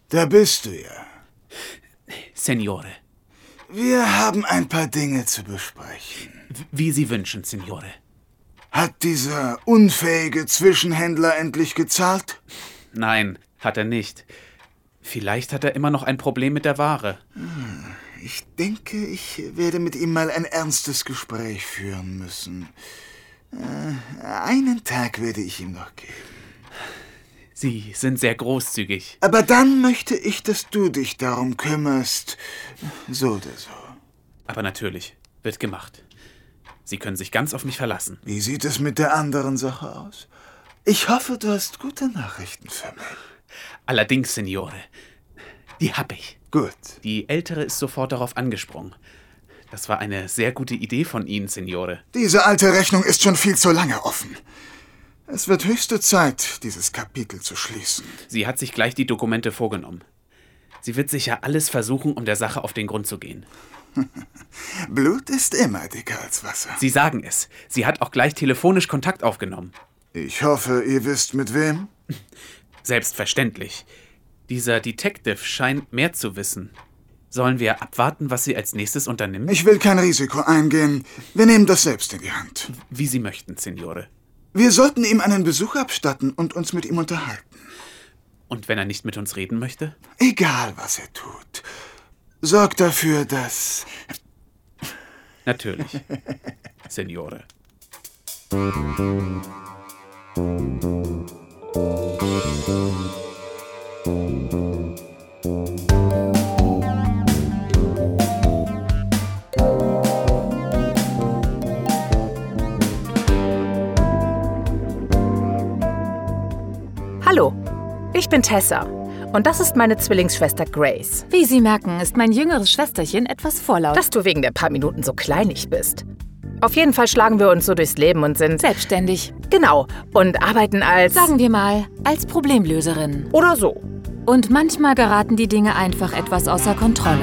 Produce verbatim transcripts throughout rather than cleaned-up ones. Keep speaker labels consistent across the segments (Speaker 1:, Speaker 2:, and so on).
Speaker 1: Da bist du ja.
Speaker 2: Signore.
Speaker 1: Wir haben ein paar Dinge zu besprechen.
Speaker 2: Wie Sie wünschen, Signore.
Speaker 1: Hat dieser unfähige Zwischenhändler endlich gezahlt?
Speaker 2: Nein, hat er nicht. Vielleicht hat er immer noch ein Problem mit der Ware.
Speaker 1: Ich denke, ich werde mit ihm mal ein ernstes Gespräch führen müssen. Äh, einen Tag werde ich ihm noch geben.
Speaker 2: Sie sind sehr großzügig.
Speaker 1: Aber dann möchte ich, dass du dich darum kümmerst. So oder so.
Speaker 2: Aber natürlich, wird gemacht. Sie können sich ganz auf mich verlassen.
Speaker 1: Wie sieht es mit der anderen Sache aus? Ich hoffe, du hast gute Nachrichten für mich.
Speaker 2: Allerdings, Signore, die hab ich.
Speaker 1: Gut.
Speaker 2: Die Ältere ist sofort darauf angesprungen. Das war eine sehr gute Idee von Ihnen, Signore.
Speaker 1: Diese alte Rechnung ist schon viel zu lange offen. Es wird höchste Zeit, dieses Kapitel zu schließen.
Speaker 2: Sie hat sich gleich die Dokumente vorgenommen. Sie wird sicher alles versuchen, um der Sache auf den Grund zu gehen.
Speaker 1: Blut ist immer dicker als Wasser.
Speaker 2: Sie sagen es. Sie hat auch gleich telefonisch Kontakt aufgenommen.
Speaker 1: Ich hoffe, ihr wisst mit wem?
Speaker 2: Selbstverständlich. Dieser Detective scheint mehr zu wissen. Sollen wir abwarten, was sie als nächstes unternimmt?
Speaker 1: Ich will kein Risiko eingehen. Wir nehmen das selbst in die Hand.
Speaker 2: Wie Sie möchten, Signore.
Speaker 1: Wir sollten ihm einen Besuch abstatten und uns mit ihm unterhalten.
Speaker 2: Und wenn er nicht mit uns reden möchte?
Speaker 1: Egal, was er tut. Sorg dafür, dass...
Speaker 2: Natürlich, Signore.
Speaker 3: Hallo, ich bin Tessa und das ist meine Zwillingsschwester Grace.
Speaker 4: Wie Sie merken, ist mein jüngeres Schwesterchen etwas vorlaut.
Speaker 3: Dass du wegen der paar Minuten so kleinig bist. Auf jeden Fall schlagen wir uns so durchs Leben und sind...
Speaker 4: Selbstständig.
Speaker 3: Genau, und arbeiten als...
Speaker 4: Sagen wir mal, als Problemlöserin.
Speaker 3: Oder so.
Speaker 4: Und manchmal geraten die Dinge einfach etwas außer Kontrolle.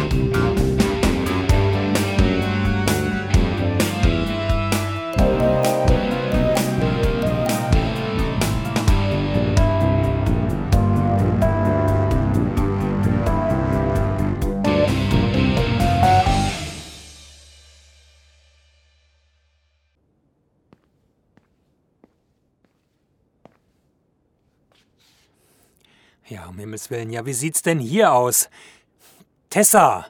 Speaker 5: Ja, um Himmels Willen, ja, wie sieht's denn hier aus? Tessa!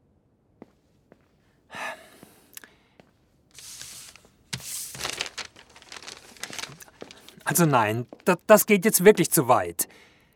Speaker 5: Also nein, das, das geht jetzt wirklich zu weit.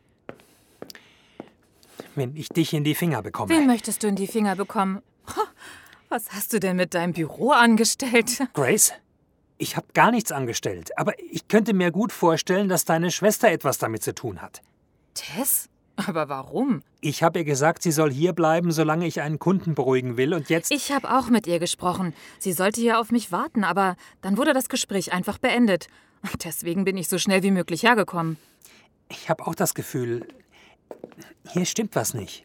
Speaker 5: Wenn ich dich in die Finger bekomme.
Speaker 4: Wen möchtest du in die Finger bekommen? Was hast du denn mit deinem Büro angestellt?
Speaker 5: Grace, ich habe gar nichts angestellt, aber ich könnte mir gut vorstellen, dass deine Schwester etwas damit zu tun hat.
Speaker 4: Tess? Aber warum?
Speaker 5: Ich habe ihr gesagt, sie soll hier bleiben, solange ich einen Kunden beruhigen will und jetzt...
Speaker 4: Ich habe auch mit ihr gesprochen. Sie sollte hier auf mich warten, aber dann wurde das Gespräch einfach beendet. Und deswegen bin ich so schnell wie möglich hergekommen.
Speaker 5: Ich habe auch das Gefühl, hier stimmt was nicht.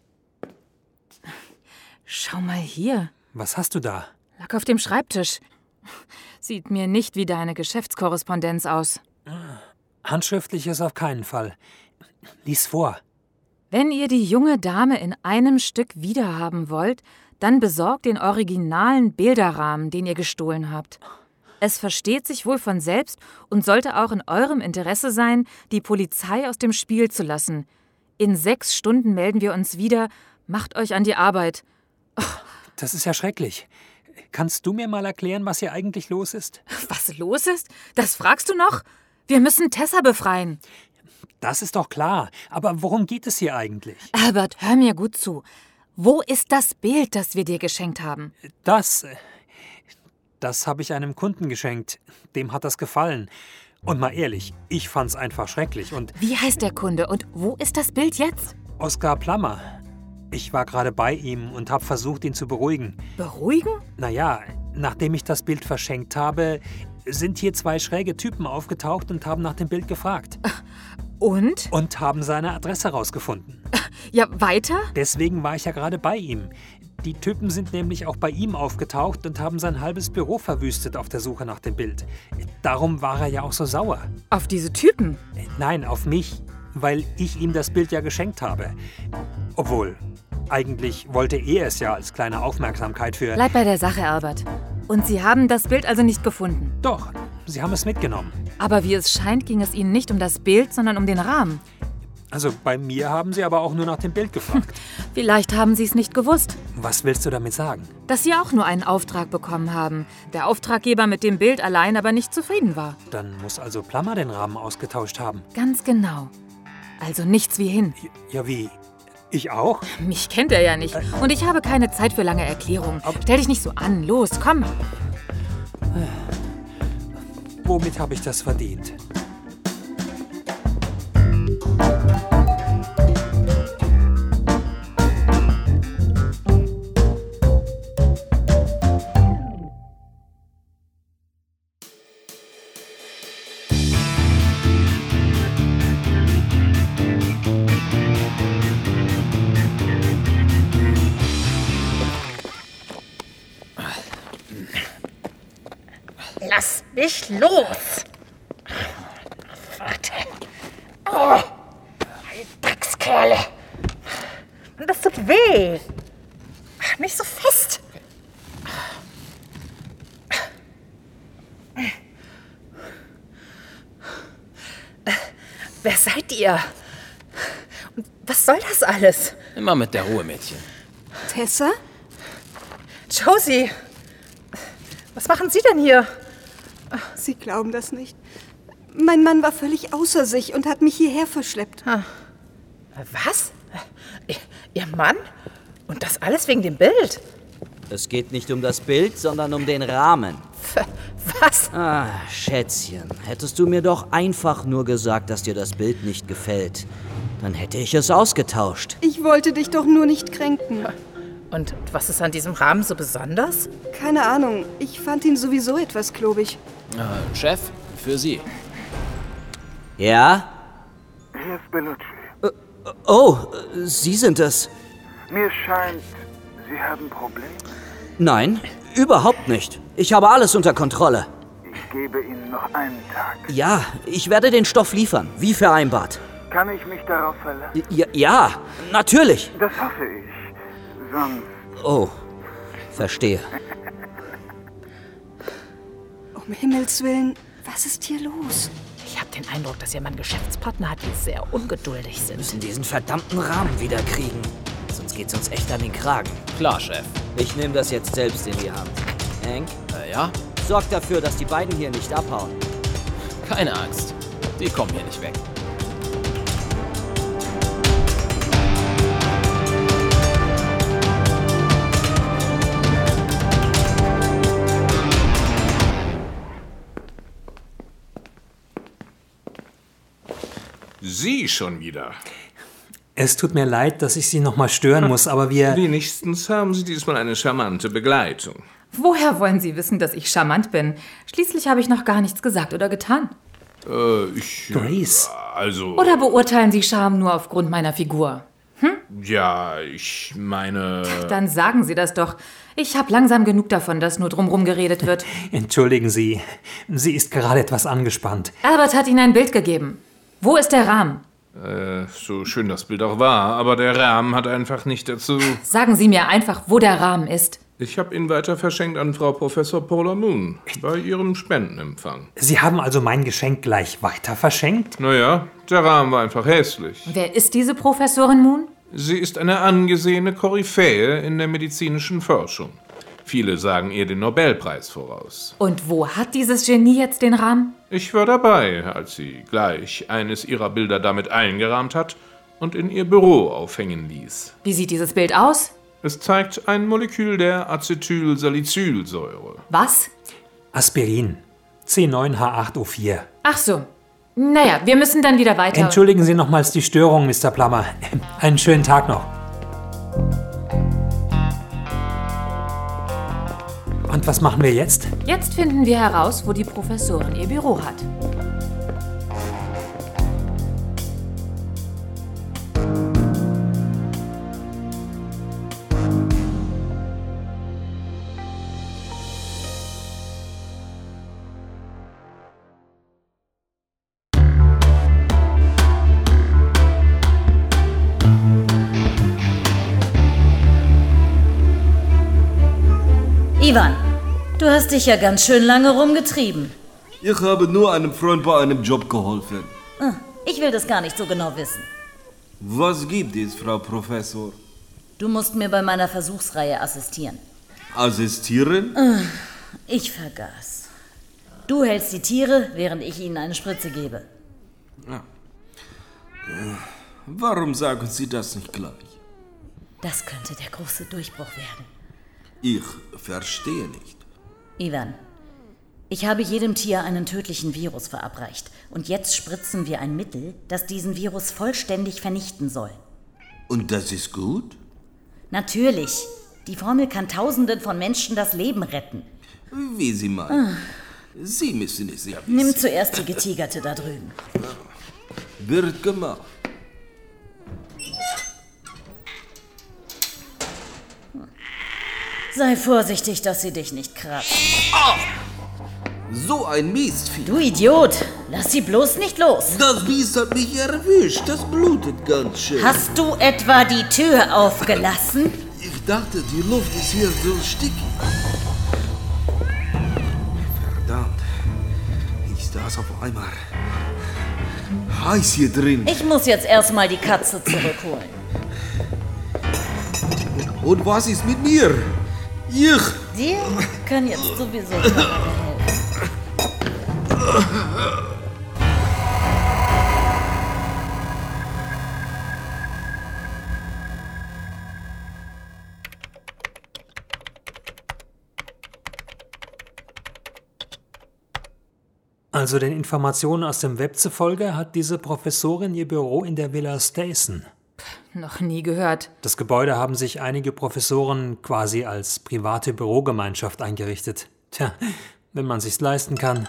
Speaker 4: Schau mal hier.
Speaker 5: Was hast du da?
Speaker 4: Lag auf dem Schreibtisch. Sieht mir nicht wie deine Geschäftskorrespondenz aus.
Speaker 5: Handschriftlich ist auf keinen Fall. Lies vor.
Speaker 4: Wenn ihr die junge Dame in einem Stück wiederhaben wollt, dann besorgt den originalen Bilderrahmen, den ihr gestohlen habt. Es versteht sich wohl von selbst und sollte auch in eurem Interesse sein, die Polizei aus dem Spiel zu lassen. In sechs Stunden melden wir uns wieder. Macht euch an die Arbeit.
Speaker 5: Oh. Das ist ja schrecklich. Kannst du mir mal erklären, was hier eigentlich los ist?
Speaker 4: Was los ist? Das fragst du noch? Wir müssen Tessa befreien.
Speaker 5: Das ist doch klar. Aber worum geht es hier eigentlich?
Speaker 4: Albert, hör mir gut zu. Wo ist das Bild, das wir dir geschenkt haben?
Speaker 5: Das... Das habe ich einem Kunden geschenkt. Dem hat das gefallen. Und mal ehrlich, ich fand's einfach schrecklich und...
Speaker 4: Wie heißt der Kunde und wo ist das Bild jetzt?
Speaker 5: Oskar Plammer. Ich war gerade bei ihm und habe versucht, ihn zu beruhigen.
Speaker 4: Beruhigen?
Speaker 5: Naja, nachdem ich das Bild verschenkt habe, sind hier zwei schräge Typen aufgetaucht und haben nach dem Bild gefragt.
Speaker 4: Und?
Speaker 5: Und haben seine Adresse rausgefunden.
Speaker 4: Ja, weiter?
Speaker 5: Deswegen war ich ja gerade bei ihm. Die Typen sind nämlich auch bei ihm aufgetaucht und haben sein halbes Büro verwüstet auf der Suche nach dem Bild. Darum war er ja auch so sauer.
Speaker 4: Auf diese Typen?
Speaker 5: Nein, auf mich. weil ich ihm das Bild ja geschenkt habe. Obwohl, eigentlich wollte er es ja als kleine Aufmerksamkeit für...
Speaker 4: Bleib bei der Sache, Albert. Und Sie haben das Bild also nicht gefunden?
Speaker 5: Doch, Sie haben es mitgenommen.
Speaker 4: Aber wie es scheint, ging es Ihnen nicht um das Bild, sondern um den Rahmen.
Speaker 5: Also bei mir haben Sie aber auch nur nach dem Bild gefragt.
Speaker 4: Vielleicht haben Sie es nicht gewusst.
Speaker 5: Was willst du damit sagen?
Speaker 4: Dass Sie auch nur einen Auftrag bekommen haben. Der Auftraggeber mit dem Bild allein aber nicht zufrieden war.
Speaker 5: Dann muss also Plummer den Rahmen ausgetauscht haben.
Speaker 4: Ganz genau. Also nichts wie hin.
Speaker 5: Ja, wie? Ich auch?
Speaker 4: Mich kennt er ja nicht. Und ich habe keine Zeit für lange Erklärungen. Stell dich nicht so an. Los, komm.
Speaker 5: Womit habe ich das verdient?
Speaker 3: Lass mich los! Warte. Oh, die Dreckskerle. Das tut weh. Nicht so fest. Wer seid ihr? Und was soll das alles?
Speaker 6: Immer mit der Ruhe, Mädchen.
Speaker 7: Tessa?
Speaker 3: Josie, was machen Sie denn hier?
Speaker 7: Sie glauben das nicht. Mein Mann war völlig außer sich und hat mich hierher verschleppt.
Speaker 3: Was? Ihr Mann? Und das alles wegen dem Bild?
Speaker 6: Es geht nicht um das Bild, sondern um den Rahmen.
Speaker 3: Was?
Speaker 6: Ah, Schätzchen, hättest du mir doch einfach nur gesagt, dass dir das Bild nicht gefällt. Dann hätte ich es ausgetauscht.
Speaker 7: Ich wollte dich doch nur nicht kränken.
Speaker 3: Und was ist an diesem Rahmen so besonders?
Speaker 7: Keine Ahnung. Ich fand ihn sowieso etwas klobig.
Speaker 6: Äh, Chef, für Sie. Ja?
Speaker 1: Hier ist Bellucci.
Speaker 6: Äh, oh, Sie sind es.
Speaker 1: Mir scheint, Sie haben Probleme.
Speaker 6: Nein, überhaupt nicht. Ich habe alles unter Kontrolle.
Speaker 1: Ich gebe Ihnen noch einen Tag.
Speaker 6: Ja, ich werde den Stoff liefern, wie vereinbart.
Speaker 1: Kann ich mich darauf verlassen?
Speaker 6: Ja, ja, natürlich.
Speaker 1: Das hoffe ich. Sonst...
Speaker 6: Oh, verstehe.
Speaker 7: Um Himmels Willen, was ist hier los?
Speaker 3: Ich habe den Eindruck, dass Ihr Mann Geschäftspartner hat, die sehr ungeduldig sind.
Speaker 6: Wir müssen diesen verdammten Rahmen wieder kriegen. Sonst geht's uns echt an den Kragen.
Speaker 8: Klar, Chef.
Speaker 6: Ich nehme das jetzt selbst in die Hand. Hank?
Speaker 8: Äh, ja?
Speaker 6: Sorg dafür, dass die beiden hier nicht abhauen.
Speaker 8: Keine Angst. Die kommen hier nicht weg.
Speaker 9: Sie schon wieder.
Speaker 5: Es tut mir leid, dass ich Sie noch mal stören muss, aber wir...
Speaker 9: Wenigstens haben Sie diesmal eine charmante Begleitung.
Speaker 4: Woher wollen Sie wissen, dass ich charmant bin? Schließlich habe ich noch gar nichts gesagt oder getan.
Speaker 9: Äh, ich...
Speaker 5: Grace.
Speaker 9: Also...
Speaker 4: Oder beurteilen Sie Charme nur aufgrund meiner Figur? Hm?
Speaker 9: Ja, ich meine...
Speaker 4: Dann sagen Sie das doch. Ich habe langsam genug davon, dass nur drumherum geredet wird.
Speaker 5: Entschuldigen Sie, sie ist gerade etwas angespannt.
Speaker 4: Albert hat Ihnen ein Bild gegeben. Wo ist der Rahmen?
Speaker 9: Äh, so schön das Bild auch war, aber der Rahmen hat einfach nicht dazu...
Speaker 4: Sagen Sie mir einfach, wo der Rahmen ist.
Speaker 9: Ich habe ihn weiter verschenkt an Frau Professor Paula Moon bei ihrem Spendenempfang.
Speaker 5: Sie haben also mein Geschenk gleich weiter verschenkt?
Speaker 9: Naja, der Rahmen war einfach hässlich.
Speaker 4: Wer ist diese Professorin Moon?
Speaker 9: Sie ist eine angesehene Koryphäe in der medizinischen Forschung. Viele sagen ihr den Nobelpreis voraus.
Speaker 4: Und wo hat dieses Genie jetzt den Rahmen?
Speaker 9: Ich war dabei, als sie gleich eines ihrer Bilder damit eingerahmt hat und in ihr Büro aufhängen ließ.
Speaker 4: Wie sieht dieses Bild aus?
Speaker 9: Es zeigt ein Molekül der Acetylsalicylsäure.
Speaker 4: Was?
Speaker 5: Aspirin. C neun H acht O vier.
Speaker 4: Ach so. Naja, wir müssen dann wieder weiter...
Speaker 5: Entschuldigen Sie nochmals die Störung, Mister Plummer. Einen schönen Tag noch. Und was machen wir jetzt?
Speaker 4: Jetzt finden wir heraus, wo die Professorin ihr Büro hat.
Speaker 10: Ivan, du hast dich ja ganz schön lange rumgetrieben.
Speaker 11: Ich habe nur einem Freund bei einem Job geholfen.
Speaker 10: Ich will das gar nicht so genau wissen.
Speaker 11: Was gibt es, Frau Professor?
Speaker 10: Du musst mir bei meiner Versuchsreihe assistieren.
Speaker 11: Assistieren?
Speaker 10: Ich vergaß. Du hältst die Tiere, während ich ihnen eine Spritze gebe.
Speaker 11: Ja. Warum sagen Sie das nicht gleich?
Speaker 10: Das könnte der große Durchbruch werden.
Speaker 11: Ich verstehe nicht.
Speaker 10: Ivan, ich habe jedem Tier einen tödlichen Virus verabreicht. Und jetzt spritzen wir ein Mittel, das diesen Virus vollständig vernichten soll.
Speaker 11: Und das ist gut?
Speaker 10: Natürlich. Die Formel kann Tausenden von Menschen das Leben retten.
Speaker 11: Wie Sie meinen. Sie müssen es ja wissen.
Speaker 10: Nimm zuerst die Getigerte da drüben.
Speaker 11: Wird gemacht.
Speaker 10: Sei vorsichtig, dass sie dich nicht kratzt.
Speaker 11: Ah! So ein Mistvieh.
Speaker 10: Du Idiot! Lass sie bloß nicht los.
Speaker 11: Das Biest hat mich erwischt. Das blutet ganz schön.
Speaker 10: Hast du etwa die Tür aufgelassen?
Speaker 11: Ich dachte, die Luft ist hier so stickig. Verdammt. Ist das auf einmal heiß hier drin.
Speaker 10: Ich muss jetzt erstmal die Katze zurückholen.
Speaker 11: Und was ist mit mir? Ich.
Speaker 10: Dir kann jetzt sowieso keiner mehr helfen.
Speaker 5: Also den Informationen aus dem Web zufolge hat diese Professorin ihr Büro in der Villa Stayson.
Speaker 4: Noch nie gehört.
Speaker 5: Das Gebäude haben sich einige Professoren quasi als private Bürogemeinschaft eingerichtet. Tja, wenn man sich's leisten kann.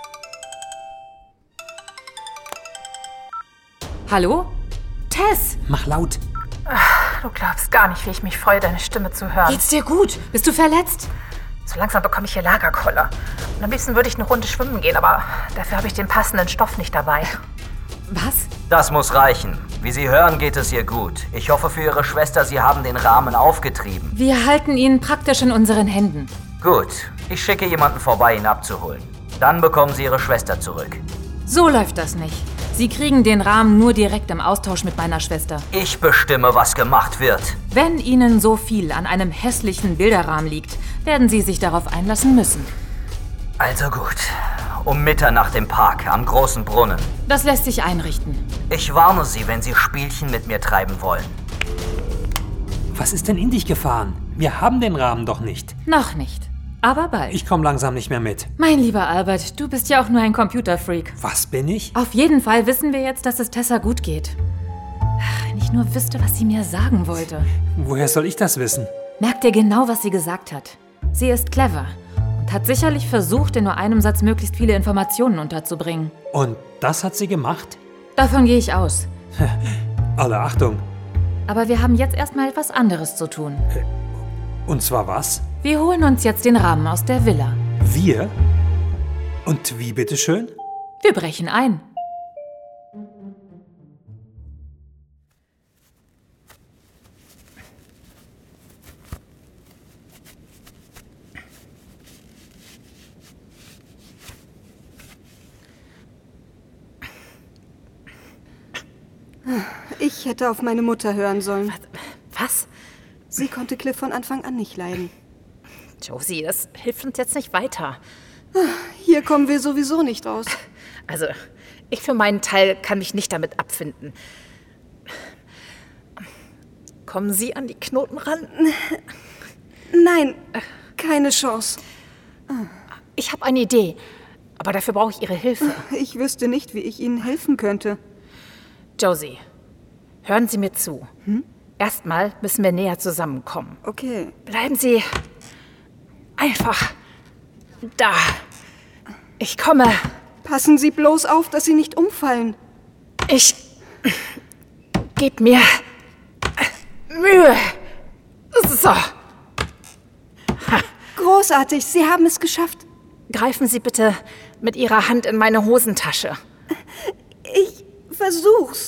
Speaker 4: Hallo? Tess!
Speaker 5: Mach laut!
Speaker 3: Ach, du glaubst gar nicht, wie ich mich freue, deine Stimme zu hören.
Speaker 4: Geht's dir gut? Bist du verletzt?
Speaker 3: So langsam bekomme ich hier Lagerkoller. Und am liebsten würde ich eine Runde schwimmen gehen, aber dafür habe ich den passenden Stoff nicht dabei.
Speaker 4: Was?
Speaker 6: Das muss reichen. Wie Sie hören, geht es ihr gut. Ich hoffe für Ihre Schwester, Sie haben den Rahmen aufgetrieben.
Speaker 4: Wir halten ihn praktisch in unseren Händen.
Speaker 6: Gut. Ich schicke jemanden vorbei, ihn abzuholen. Dann bekommen Sie Ihre Schwester zurück.
Speaker 4: So läuft das nicht. Sie kriegen den Rahmen nur direkt im Austausch mit meiner Schwester.
Speaker 6: Ich bestimme, was gemacht wird.
Speaker 4: Wenn Ihnen so viel an einem hässlichen Bilderrahmen liegt, werden Sie sich darauf einlassen müssen.
Speaker 6: Also gut. Um Mitternacht im Park, am großen Brunnen.
Speaker 4: Das lässt sich einrichten.
Speaker 6: Ich warne Sie, wenn Sie Spielchen mit mir treiben wollen.
Speaker 5: Was ist denn in dich gefahren? Wir haben den Rahmen doch nicht.
Speaker 4: Noch nicht. Aber bald.
Speaker 5: Ich komme langsam nicht mehr mit.
Speaker 4: Mein lieber Albert, du bist ja auch nur ein Computerfreak.
Speaker 5: Was bin ich?
Speaker 4: Auf jeden Fall wissen wir jetzt, dass es Tessa gut geht. Wenn ich nur wüsste, was sie mir sagen wollte.
Speaker 5: Woher soll ich das wissen?
Speaker 4: Merk dir genau, was sie gesagt hat. Sie ist clever und hat sicherlich versucht, in nur einem Satz möglichst viele Informationen unterzubringen.
Speaker 5: Und das hat sie gemacht?
Speaker 4: Davon gehe ich aus.
Speaker 5: Alle Achtung.
Speaker 4: Aber wir haben jetzt erstmal etwas anderes zu tun.
Speaker 5: Und zwar was?
Speaker 4: Wir holen uns jetzt den Rahmen aus der Villa.
Speaker 5: Wir? Und wie bitteschön?
Speaker 4: Wir brechen ein.
Speaker 7: Ich hätte auf meine Mutter hören sollen.
Speaker 3: Was?
Speaker 7: Sie konnte Cliff von Anfang an nicht leiden.
Speaker 3: Josie, das hilft uns jetzt nicht weiter.
Speaker 7: Hier kommen wir sowieso nicht raus.
Speaker 3: Also, ich für meinen Teil kann mich nicht damit abfinden. Kommen Sie an die Knoten ran?
Speaker 7: Nein, keine Chance.
Speaker 3: Ich habe eine Idee, aber dafür brauche ich Ihre Hilfe.
Speaker 7: Ich wüsste nicht, wie ich Ihnen helfen könnte.
Speaker 3: Josie, hören Sie mir zu.
Speaker 7: Hm?
Speaker 3: Erstmal müssen wir näher zusammenkommen.
Speaker 7: Okay.
Speaker 3: Bleiben Sie einfach da. Ich komme.
Speaker 7: Passen Sie bloß auf, dass Sie nicht umfallen.
Speaker 3: Ich gebe mir Mühe. So.
Speaker 7: Großartig, Sie haben es geschafft.
Speaker 3: Greifen Sie bitte mit Ihrer Hand in meine Hosentasche.
Speaker 7: Ich versuch's.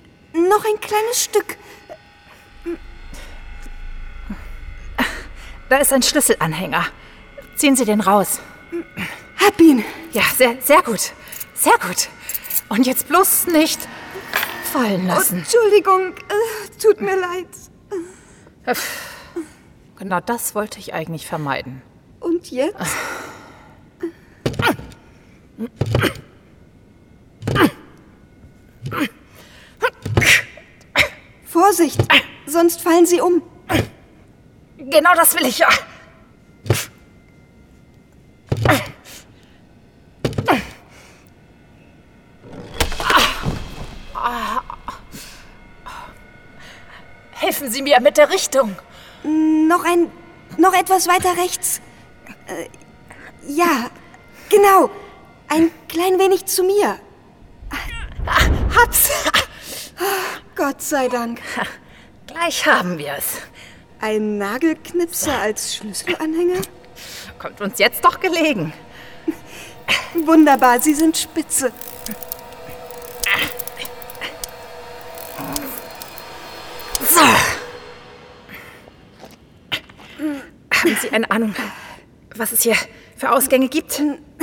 Speaker 7: Noch ein kleines Stück.
Speaker 3: da ist ein Schlüsselanhänger. Ziehen Sie den raus.
Speaker 7: Hab ihn.
Speaker 3: Ja, sehr, sehr gut. Sehr gut. Und jetzt bloß nicht fallen lassen.
Speaker 7: Oh, Entschuldigung, äh, tut mir leid.
Speaker 3: Genau das wollte ich eigentlich vermeiden.
Speaker 7: Und jetzt? Vorsicht, sonst fallen Sie um.
Speaker 3: Genau das will ich ja. Helfen Sie mir mit der Richtung.
Speaker 7: Noch ein, noch etwas weiter rechts. Äh, ja, genau. Ein klein wenig zu mir.
Speaker 3: Hab's.
Speaker 7: Gott sei Dank.
Speaker 3: Gleich haben wir es.
Speaker 7: Ein Nagelknipser als Schlüsselanhänger?
Speaker 3: Kommt uns jetzt doch gelegen.
Speaker 7: Wunderbar, Sie sind spitze.
Speaker 3: So. Haben Sie eine Ahnung, was es hier für Ausgänge gibt?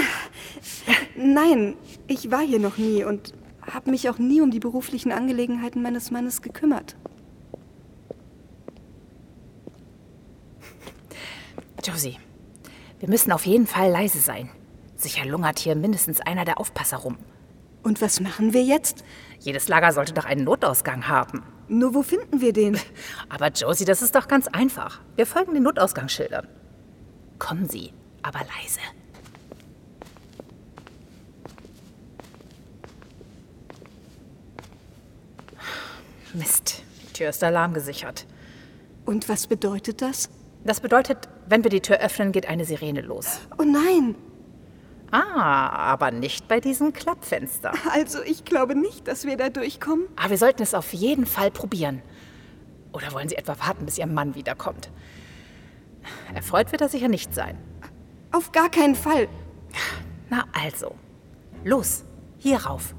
Speaker 7: Nein, ich war hier noch nie und habe mich auch nie um die beruflichen Angelegenheiten meines Mannes gekümmert.
Speaker 3: Josie, wir müssen auf jeden Fall leise sein. Sicher lungert hier mindestens einer der Aufpasser rum.
Speaker 7: Und was machen wir jetzt?
Speaker 3: Jedes Lager sollte doch einen Notausgang haben.
Speaker 7: Nur wo finden wir den?
Speaker 3: Aber Josie, das ist doch ganz einfach. Wir folgen den Notausgangsschildern. Kommen Sie, aber leise. Mist, die Tür ist alarmgesichert.
Speaker 7: Und was bedeutet das?
Speaker 3: Das bedeutet, wenn wir die Tür öffnen, geht eine Sirene los.
Speaker 7: Oh nein!
Speaker 3: Ah, aber nicht bei diesem Klappfenster.
Speaker 7: Also ich glaube nicht, dass wir da durchkommen.
Speaker 3: Aber wir sollten es auf jeden Fall probieren. Oder wollen Sie etwa warten, bis Ihr Mann wiederkommt? Erfreut wird er sicher nicht sein.
Speaker 7: Auf gar keinen Fall.
Speaker 3: Na also, los, hier rauf.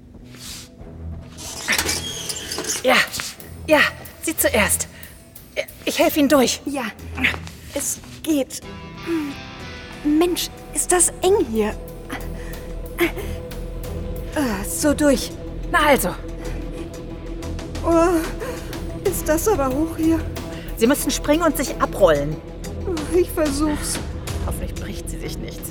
Speaker 3: Ja, ja, Sie zuerst. Ich helfe Ihnen durch.
Speaker 7: Ja, es geht. Mensch, ist das eng hier. So durch.
Speaker 3: Na also.
Speaker 7: Oh, ist das aber hoch hier.
Speaker 3: Sie müssen springen und sich abrollen.
Speaker 7: Ich versuch's.
Speaker 3: Hoffentlich bricht sie sich nicht.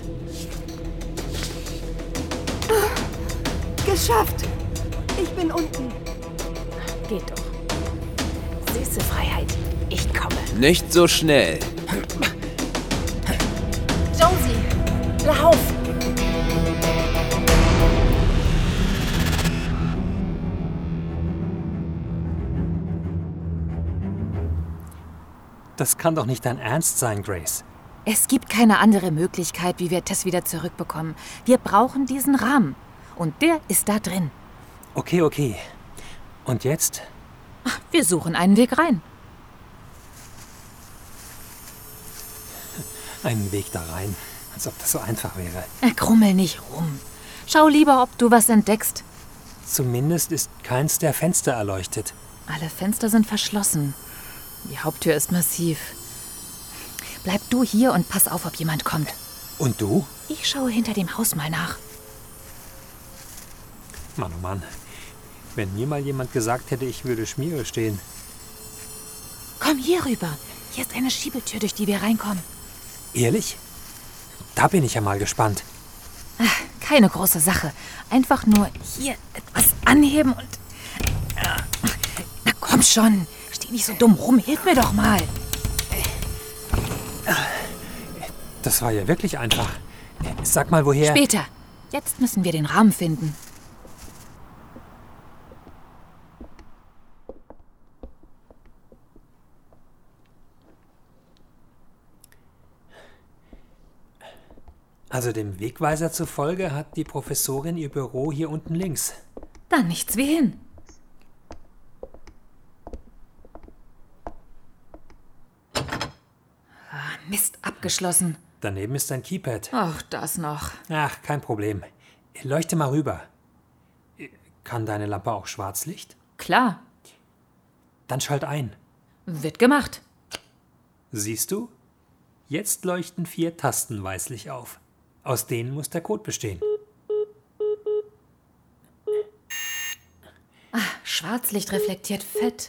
Speaker 7: Geschafft. Ich bin unten.
Speaker 3: Geht doch. Süße Freiheit. Ich komme.
Speaker 8: Nicht so schnell.
Speaker 3: Josie, lauf!
Speaker 5: Das kann doch nicht dein Ernst sein, Grace.
Speaker 4: Es gibt keine andere Möglichkeit, wie wir Tess wieder zurückbekommen. Wir brauchen diesen Rahmen. Und der ist da drin.
Speaker 5: Okay, okay. Und jetzt?
Speaker 4: Wir suchen einen Weg rein.
Speaker 5: Einen Weg da rein. Als ob das so einfach wäre.
Speaker 4: Krummel nicht rum. Schau lieber, ob du was entdeckst.
Speaker 5: Zumindest ist keins der Fenster erleuchtet.
Speaker 4: Alle Fenster sind verschlossen. Die Haupttür ist massiv. Bleib du hier und pass auf, ob jemand kommt.
Speaker 5: Und du?
Speaker 4: Ich schaue hinter dem Haus mal nach.
Speaker 5: Mann, oh Mann. Wenn mir mal jemand gesagt hätte, ich würde Schmiere stehen.
Speaker 4: Komm hier rüber. Hier ist eine Schiebetür, durch die wir reinkommen.
Speaker 5: Ehrlich? Da bin ich ja mal gespannt.
Speaker 4: Ach, keine große Sache. Einfach nur hier etwas anheben und... Na komm schon. Steh nicht so dumm rum. Hilf mir doch mal.
Speaker 5: Das war ja wirklich einfach. Sag mal, woher...
Speaker 4: Später. Jetzt müssen wir den Rahmen finden.
Speaker 5: Also dem Wegweiser zufolge hat die Professorin ihr Büro hier unten links.
Speaker 4: Dann nichts wie hin. Ah, Mist, abgeschlossen.
Speaker 5: Daneben ist ein Keypad.
Speaker 4: Ach, das noch.
Speaker 5: Ach, kein Problem. Leuchte mal rüber. Kann deine Lampe auch Schwarzlicht?
Speaker 4: Klar.
Speaker 5: Dann schalt ein.
Speaker 4: Wird gemacht.
Speaker 5: Siehst du? Jetzt leuchten vier Tasten weißlich auf. Aus denen muss der Code bestehen.
Speaker 4: Ah, Schwarzlicht reflektiert fett.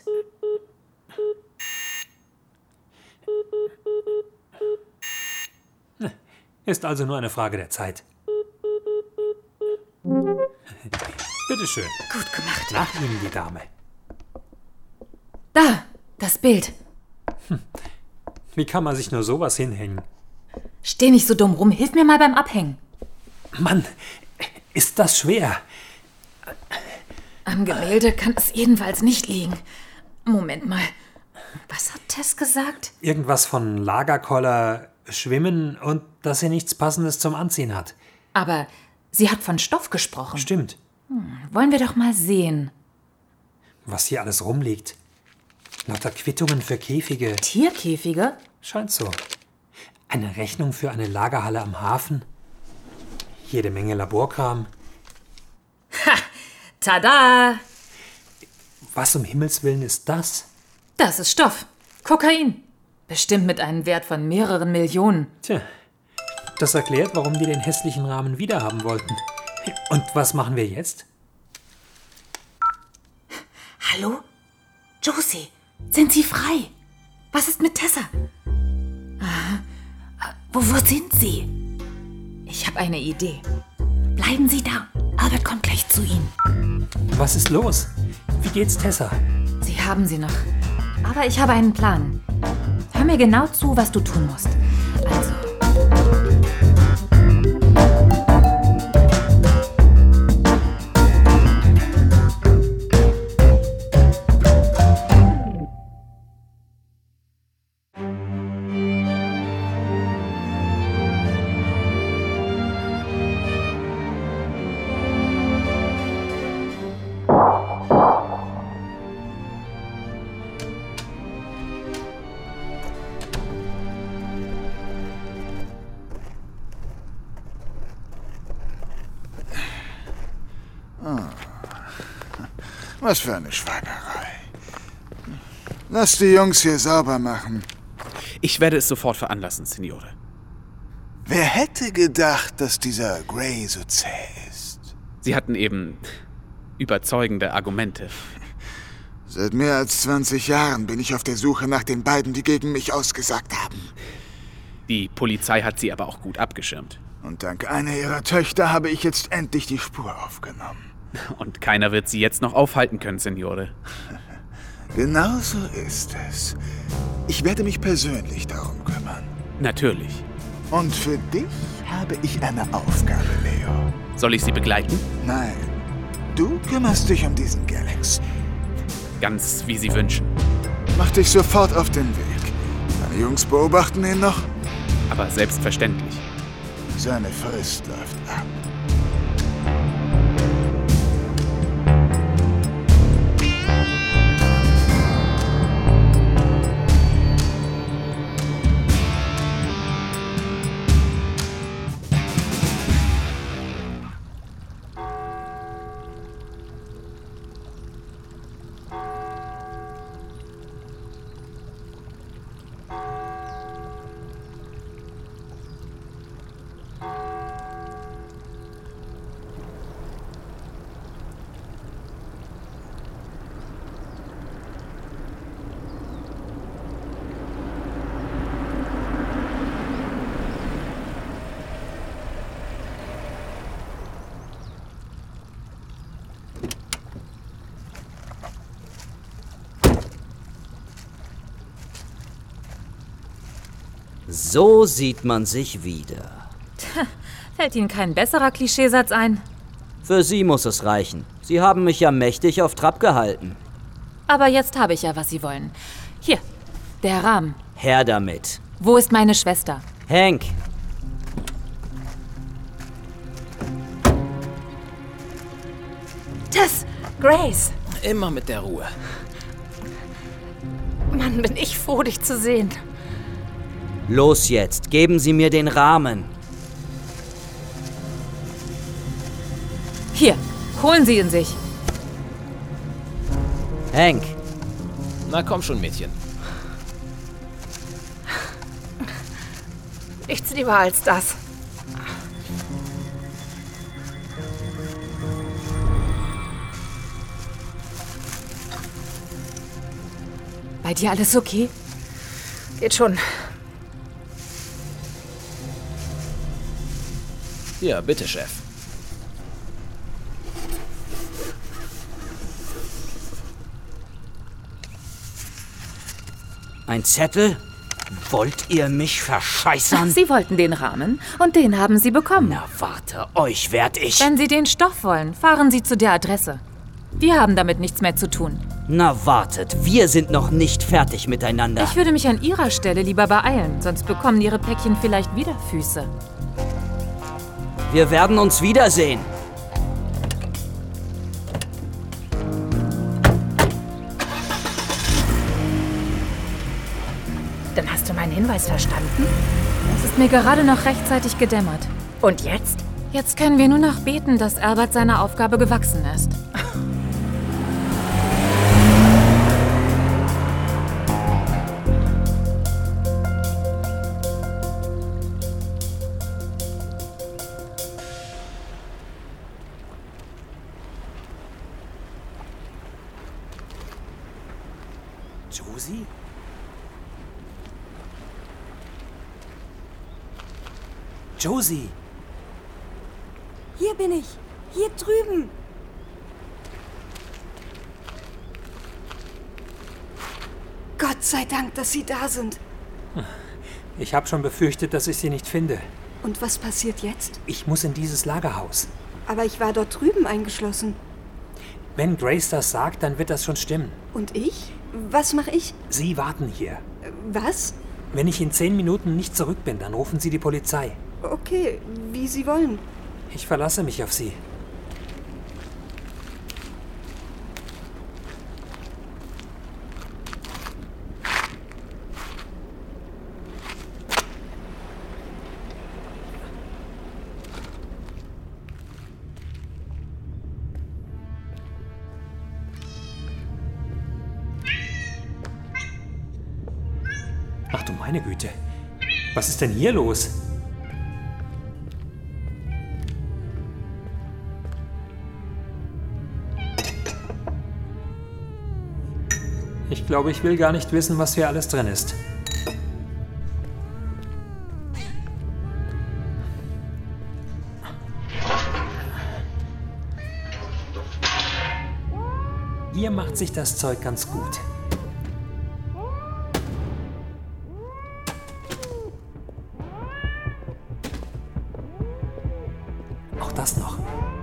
Speaker 5: Ist also nur eine Frage der Zeit. Bitteschön.
Speaker 4: Gut gemacht.
Speaker 5: Nach Ihnen, die Dame.
Speaker 4: Da, das Bild.
Speaker 5: Hm. Wie kann man sich nur sowas hinhängen?
Speaker 4: Steh nicht so dumm rum, hilf mir mal beim Abhängen.
Speaker 5: Mann, ist das schwer.
Speaker 4: Am Gemälde kann es jedenfalls nicht liegen. Moment mal, was hat Tess gesagt?
Speaker 5: Irgendwas von Lagerkoller, Schwimmen und dass sie nichts Passendes zum Anziehen hat.
Speaker 4: Aber sie hat von Stoff gesprochen.
Speaker 5: Stimmt.
Speaker 4: Hm, wollen wir doch mal sehen.
Speaker 5: Was hier alles rumliegt. Lauter Quittungen für Käfige.
Speaker 4: Tierkäfige?
Speaker 5: Scheint so. Eine Rechnung für eine Lagerhalle am Hafen. Jede Menge Laborkram.
Speaker 4: Ha! Tada!
Speaker 5: Was um Himmels Willen ist das?
Speaker 4: Das ist Stoff. Kokain. Bestimmt mit einem Wert von mehreren Millionen.
Speaker 5: Tja, das erklärt, warum die den hässlichen Rahmen wiederhaben wollten. Und was machen wir jetzt?
Speaker 4: Hallo? Josie, sind Sie frei? Was ist mit Tessa? Ah, wo, wo sind Sie? Ich habe eine Idee. Bleiben Sie da. Albert kommt gleich zu Ihnen.
Speaker 5: Was ist los? Wie geht's Tessa?
Speaker 4: Sie haben sie noch. Aber ich habe einen Plan. Hör mir genau zu, was du tun musst. Also...
Speaker 1: Was für eine Schweinerei. Lass die Jungs hier sauber machen.
Speaker 2: Ich werde es sofort veranlassen, Signore.
Speaker 1: Wer hätte gedacht, dass dieser Gray so zäh ist?
Speaker 2: Sie hatten eben überzeugende Argumente.
Speaker 1: Seit mehr als zwanzig Jahren bin ich auf der Suche nach den beiden, die gegen mich ausgesagt haben.
Speaker 2: Die Polizei hat sie aber auch gut abgeschirmt.
Speaker 1: Und dank einer ihrer Töchter habe ich jetzt endlich die Spur aufgenommen.
Speaker 2: Und keiner wird sie jetzt noch aufhalten können, Signore.
Speaker 1: Genau so ist es. Ich werde mich persönlich darum kümmern.
Speaker 2: Natürlich.
Speaker 1: Und für dich habe ich eine Aufgabe, Leo.
Speaker 2: Soll ich Sie begleiten?
Speaker 1: Nein. Du kümmerst dich um diesen Galaxy.
Speaker 2: Ganz wie Sie wünschen.
Speaker 1: Mach dich sofort auf den Weg. Deine Jungs beobachten ihn noch?
Speaker 2: Aber selbstverständlich.
Speaker 1: Seine Frist läuft ab.
Speaker 6: So sieht man sich wieder.
Speaker 4: Tja, fällt Ihnen kein besserer Klischeesatz ein?
Speaker 6: Für Sie muss es reichen. Sie haben mich ja mächtig auf Trab gehalten.
Speaker 4: Aber jetzt habe ich ja, was Sie wollen. Hier, der Rahmen.
Speaker 6: Her damit.
Speaker 4: Wo ist meine Schwester?
Speaker 6: Hank.
Speaker 3: Tess, Grace.
Speaker 8: Immer mit der Ruhe.
Speaker 3: Mann, bin ich froh, dich zu sehen.
Speaker 6: Los jetzt, geben Sie mir den Rahmen.
Speaker 4: Hier, holen Sie ihn sich.
Speaker 6: Hank.
Speaker 8: Na komm schon, Mädchen.
Speaker 3: nichts lieber als das.
Speaker 4: Bei dir alles okay?
Speaker 3: Geht schon.
Speaker 8: Ja, bitte, Chef.
Speaker 6: Ein Zettel? Wollt ihr mich verscheißern?
Speaker 4: Sie wollten den Rahmen und den haben Sie bekommen.
Speaker 6: Na warte, euch werd ich...
Speaker 4: Wenn Sie den Stoff wollen, fahren Sie zu der Adresse. Wir haben damit nichts mehr zu tun.
Speaker 6: Na wartet, wir sind noch nicht fertig miteinander.
Speaker 4: Ich würde mich an Ihrer Stelle lieber beeilen, sonst bekommen Ihre Päckchen vielleicht wieder Füße.
Speaker 6: Wir werden uns wiedersehen.
Speaker 3: Dann hast du meinen Hinweis verstanden?
Speaker 4: Es ist mir gerade noch rechtzeitig gedämmert.
Speaker 3: Und jetzt?
Speaker 4: Jetzt können wir nur noch beten, dass Albert seiner Aufgabe gewachsen ist.
Speaker 5: Josie? Josie!
Speaker 7: Hier bin ich. Hier drüben. Gott sei Dank, dass Sie da sind.
Speaker 5: Ich habe schon befürchtet, dass ich Sie nicht finde.
Speaker 7: Und was passiert jetzt?
Speaker 5: Ich muss in dieses Lagerhaus.
Speaker 7: Aber ich war dort drüben eingeschlossen.
Speaker 5: Wenn Grace das sagt, dann wird das schon stimmen.
Speaker 7: Und ich? Was mache ich?
Speaker 5: Sie warten hier.
Speaker 7: Was?
Speaker 5: Wenn ich in zehn Minuten nicht zurück bin, dann rufen Sie die Polizei.
Speaker 7: Okay, wie Sie wollen.
Speaker 5: Ich verlasse mich auf Sie. Ach du meine Güte. Was ist denn hier los? Ich glaube, ich will gar nicht wissen, was hier alles drin ist. Hier macht sich das Zeug ganz gut. Auch das noch.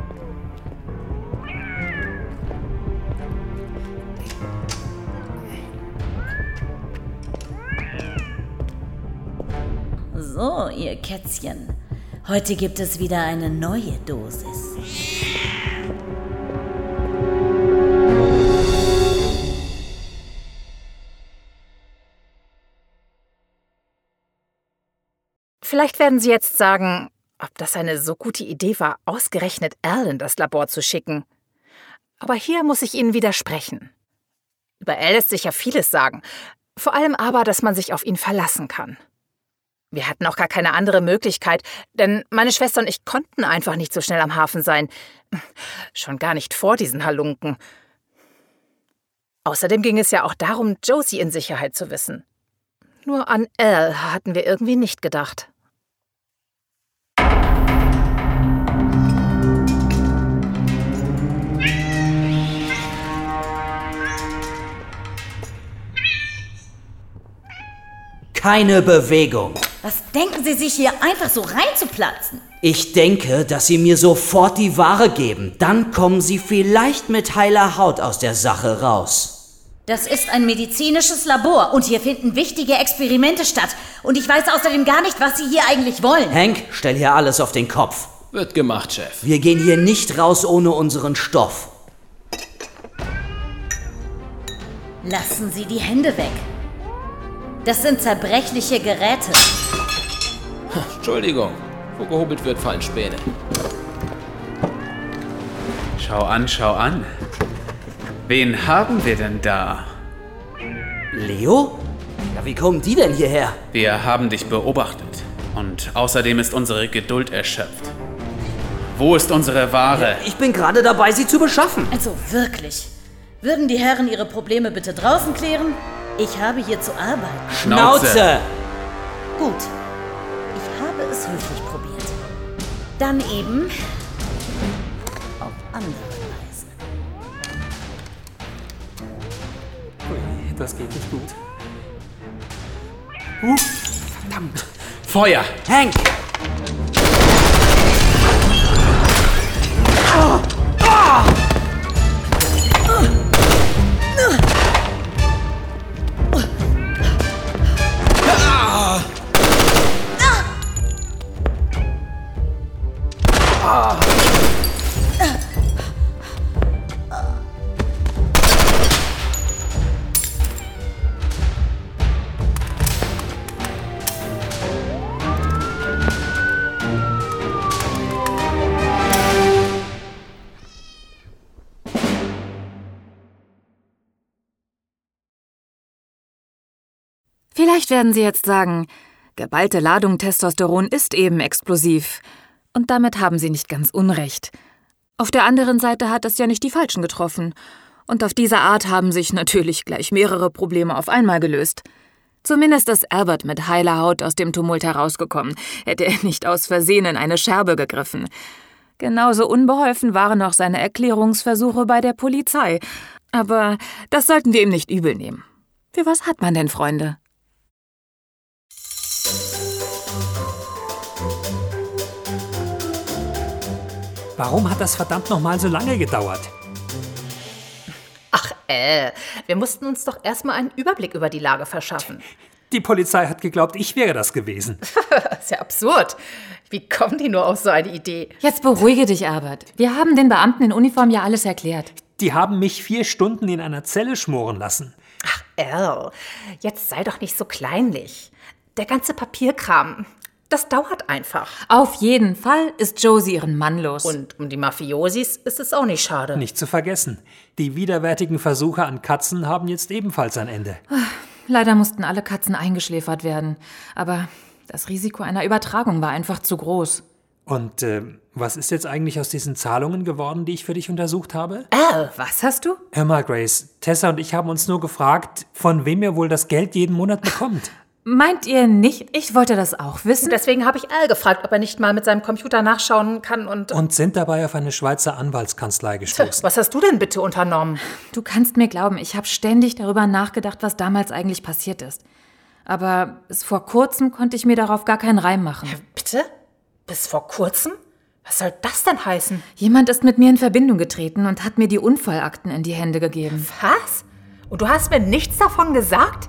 Speaker 10: So, ihr Kätzchen. Heute gibt es wieder eine neue Dosis.
Speaker 3: Vielleicht werden Sie jetzt sagen, ob das eine so gute Idee war, ausgerechnet Al in das Labor zu schicken. Aber hier muss ich Ihnen widersprechen. Über Al lässt sich ja vieles sagen. Vor allem aber, dass man sich auf ihn verlassen kann. Wir hatten auch gar keine andere Möglichkeit, denn meine Schwester und ich konnten einfach nicht so schnell am Hafen sein. Schon gar nicht vor diesen Halunken. Außerdem ging es ja auch darum, Josie in Sicherheit zu wissen. Nur an Al hatten wir irgendwie nicht gedacht.
Speaker 6: Keine Bewegung.
Speaker 10: Was denken Sie sich hier einfach so reinzuplatzen?
Speaker 6: Ich denke, dass Sie mir sofort die Ware geben. Dann kommen Sie vielleicht mit heiler Haut aus der Sache raus.
Speaker 10: Das ist ein medizinisches Labor und hier finden wichtige Experimente statt. Und ich weiß außerdem gar nicht, was Sie hier eigentlich wollen.
Speaker 6: Hank, stell hier alles auf den Kopf.
Speaker 8: Wird gemacht, Chef.
Speaker 6: Wir gehen hier nicht raus ohne unseren Stoff.
Speaker 10: Lassen Sie die Hände weg. Das sind zerbrechliche Geräte.
Speaker 8: Entschuldigung. Wo gehobelt wird, fallen Späne.
Speaker 2: Schau an, schau an. Wen haben wir denn da?
Speaker 6: Leo? Ja, wie kommen die denn hierher?
Speaker 2: Wir haben dich beobachtet. Und außerdem ist unsere Geduld erschöpft. Wo ist unsere Ware?
Speaker 6: Ich bin gerade dabei, sie zu beschaffen.
Speaker 10: Also wirklich. Würden die Herren ihre Probleme bitte draußen klären? Ich habe hier zu arbeiten.
Speaker 6: Schnauze!
Speaker 10: Gut. Ich habe es höflich probiert. Dann eben auf andere Weise.
Speaker 5: Ui, das geht nicht gut. Uh, verdammt.
Speaker 2: Feuer!
Speaker 6: Hank!
Speaker 4: Vielleicht werden Sie jetzt sagen, geballte Ladung Testosteron ist eben explosiv. Und damit haben Sie nicht ganz unrecht. Auf der anderen Seite hat es ja nicht die Falschen getroffen. Und auf diese Art haben sich natürlich gleich mehrere Probleme auf einmal gelöst. Zumindest ist Albert mit heiler Haut aus dem Tumult herausgekommen, hätte er nicht aus Versehen in eine Scherbe gegriffen. Genauso unbeholfen waren auch seine Erklärungsversuche bei der Polizei. Aber das sollten wir ihm nicht übel nehmen. Für was hat man denn Freunde?
Speaker 5: Warum hat das verdammt nochmal so lange gedauert?
Speaker 3: Ach, äh, wir mussten uns doch erstmal einen Überblick über die Lage verschaffen.
Speaker 5: Die Polizei hat geglaubt, ich wäre das gewesen.
Speaker 3: Ist ja absurd. Wie kommen die nur auf so eine Idee?
Speaker 4: Jetzt beruhige dich, Albert. Wir haben den Beamten in Uniform ja alles erklärt.
Speaker 5: Die haben mich vier Stunden in einer Zelle schmoren lassen.
Speaker 3: Ach, Al, jetzt sei doch nicht so kleinlich. Der ganze Papierkram, das dauert einfach.
Speaker 4: Auf jeden Fall ist Josie ihren Mann los.
Speaker 3: Und um die Mafiosis ist es auch nicht schade.
Speaker 5: Nicht zu vergessen, die widerwärtigen Versuche an Katzen haben jetzt ebenfalls ein Ende.
Speaker 4: Leider mussten alle Katzen eingeschläfert werden. Aber das Risiko einer Übertragung war einfach zu groß.
Speaker 5: Und äh, was ist jetzt eigentlich aus diesen Zahlungen geworden, die ich für dich untersucht habe?
Speaker 3: Al, was hast du?
Speaker 5: Hör mal, Grace, Tessa und ich haben uns nur gefragt, von wem ihr wohl das Geld jeden Monat bekommt.
Speaker 4: Meint ihr nicht, ich wollte das auch wissen?
Speaker 3: Deswegen habe ich Al gefragt, ob er nicht mal mit seinem Computer nachschauen kann und...
Speaker 5: Und sind dabei auf eine Schweizer Anwaltskanzlei gestoßen.
Speaker 3: Was hast du denn bitte unternommen?
Speaker 4: Du kannst mir glauben, ich habe ständig darüber nachgedacht, was damals eigentlich passiert ist. Aber bis vor kurzem konnte ich mir darauf gar keinen Reim machen.
Speaker 3: Ja, bitte? Bis vor kurzem? Was soll das denn heißen?
Speaker 4: Jemand ist mit mir in Verbindung getreten und hat mir die Unfallakten in die Hände gegeben.
Speaker 3: Was? Und du hast mir nichts davon gesagt?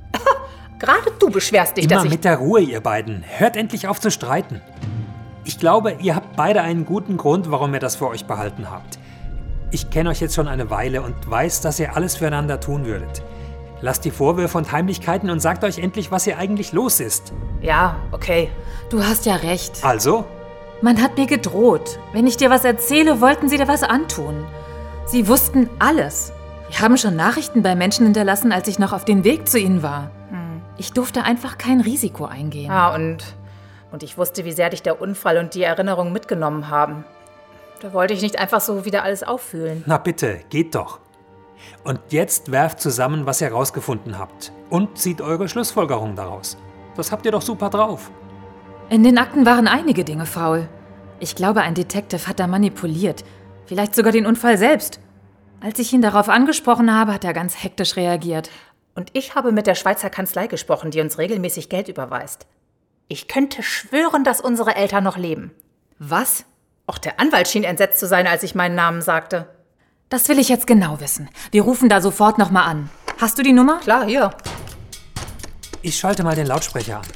Speaker 3: Gerade du beschwerst dich,
Speaker 5: Immer
Speaker 3: dass ich...
Speaker 5: mit der Ruhe, ihr beiden. Hört endlich auf zu streiten. Ich glaube, ihr habt beide einen guten Grund, warum ihr das für euch behalten habt. Ich kenne euch jetzt schon eine Weile und weiß, dass ihr alles füreinander tun würdet. Lasst die Vorwürfe und Heimlichkeiten und sagt euch endlich, was hier eigentlich los ist.
Speaker 3: Ja, okay.
Speaker 4: Du hast ja recht.
Speaker 5: Also?
Speaker 4: Man hat mir gedroht. Wenn ich dir was erzähle, wollten sie dir was antun. Sie wussten alles. Wir haben schon Nachrichten bei Menschen hinterlassen, als ich noch auf dem Weg zu ihnen war. Hm. Ich durfte einfach kein Risiko eingehen.
Speaker 3: Ah, und, und ich wusste, wie sehr dich der Unfall und die Erinnerungen mitgenommen haben. Da wollte ich nicht einfach so wieder alles auffühlen.
Speaker 5: Na bitte, geht doch. Und jetzt werft zusammen, was ihr rausgefunden habt. Und zieht eure Schlussfolgerungen daraus. Das habt ihr doch super drauf.
Speaker 4: In den Akten waren einige Dinge faul. Ich glaube, ein Detective hat da manipuliert. Vielleicht sogar den Unfall selbst. Als ich ihn darauf angesprochen habe, hat er ganz hektisch reagiert.
Speaker 3: Und ich habe mit der Schweizer Kanzlei gesprochen, die uns regelmäßig Geld überweist. Ich könnte schwören, dass unsere Eltern noch leben.
Speaker 4: Was?
Speaker 3: Auch der Anwalt schien entsetzt zu sein, als ich meinen Namen sagte.
Speaker 4: Das will ich jetzt genau wissen. Wir rufen da sofort nochmal an. Hast du die Nummer?
Speaker 3: Klar, hier.
Speaker 5: Ich schalte mal den Lautsprecher an.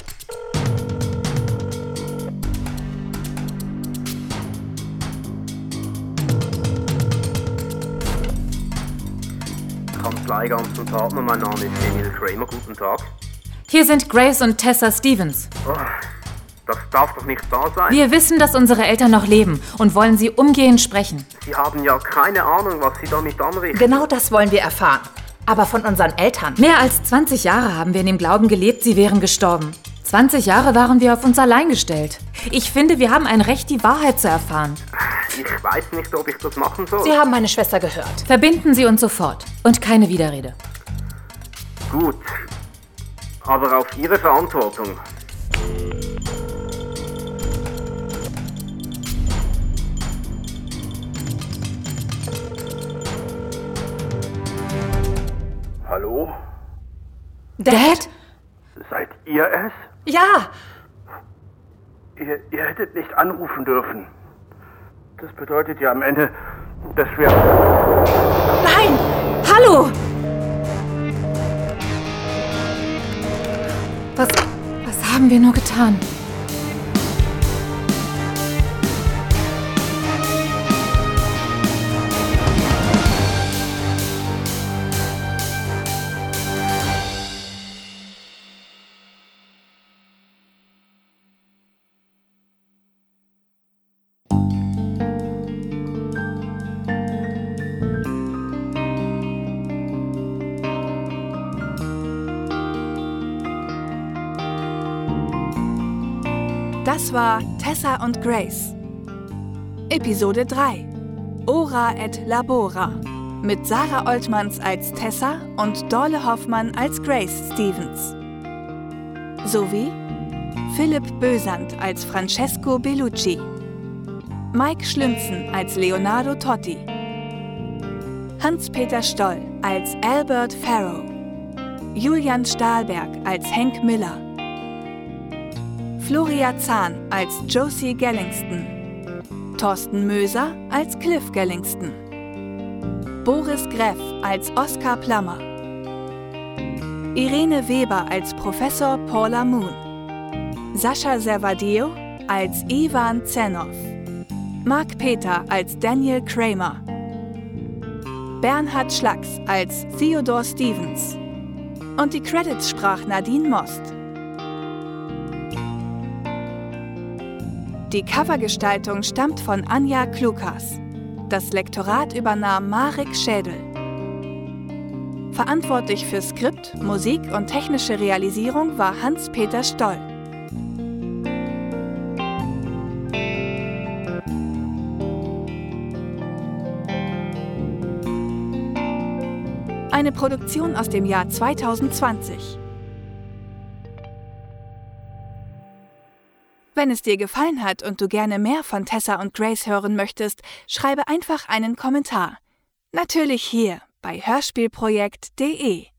Speaker 12: Kanzlei Ganz und Partner, mein Name ist Emil Kramer, guten Tag.
Speaker 4: Hier sind Grace und Tessa Stevens.
Speaker 12: Oh, das darf doch nicht wahr sein.
Speaker 4: Wir wissen, dass unsere Eltern noch leben und wollen sie umgehend sprechen.
Speaker 12: Sie haben ja keine Ahnung, was Sie damit anrichten.
Speaker 3: Genau das wollen wir erfahren. Aber von unseren Eltern.
Speaker 4: Mehr als zwanzig Jahre haben wir in dem Glauben gelebt, sie wären gestorben. zwanzig Jahre waren wir auf uns allein gestellt. Ich finde, wir haben ein Recht, die Wahrheit zu erfahren.
Speaker 12: Ich weiß nicht, ob ich das machen soll.
Speaker 3: Sie haben meine Schwester gehört.
Speaker 4: Verbinden Sie uns sofort. Und keine Widerrede.
Speaker 12: Gut. Aber auf Ihre Verantwortung. Hallo?
Speaker 3: Dad?
Speaker 12: Seid ihr es?
Speaker 3: Ja!
Speaker 12: Ihr, ihr hättet nicht anrufen dürfen. Das bedeutet ja am Ende, dass wir...
Speaker 3: Nein! Hallo!
Speaker 4: Was, was haben wir nur getan?
Speaker 13: Das war Tessa und Grace. Episode drei. Ora et Labora. Mit Sarah Oltmanns als Tessa und Dorle Hoffmann als Grace Stevens. Sowie Philipp Bösand als Francesco Bellucci. Mike Schlünzen als Leonardo Totti. Hans-Peter Stoll als Albert Farrow. Julian Stahlberg als Hank Miller. Floria Zahn als Josie Gellingston, Thorsten Möser als Cliff Gellingston, Boris Greff als Oskar Plammer, Irene Weber als Professor Paula Moon, Sascha Servadio als Ivan Zenov, Mark Peter als Daniel Kramer, Bernhard Schlacks als Theodore Stevens und die Credits sprach Nadine Most. Die Covergestaltung stammt von Anja Klukas. Das Lektorat übernahm Marek Schädel. Verantwortlich für Skript, Musik und technische Realisierung war Hans-Peter Stoll. Eine Produktion aus dem Jahr zweitausendzwanzig. Wenn es dir gefallen hat und du gerne mehr von Tessa und Grace hören möchtest, schreibe einfach einen Kommentar. Natürlich hier bei hörspielprojekt punkt de.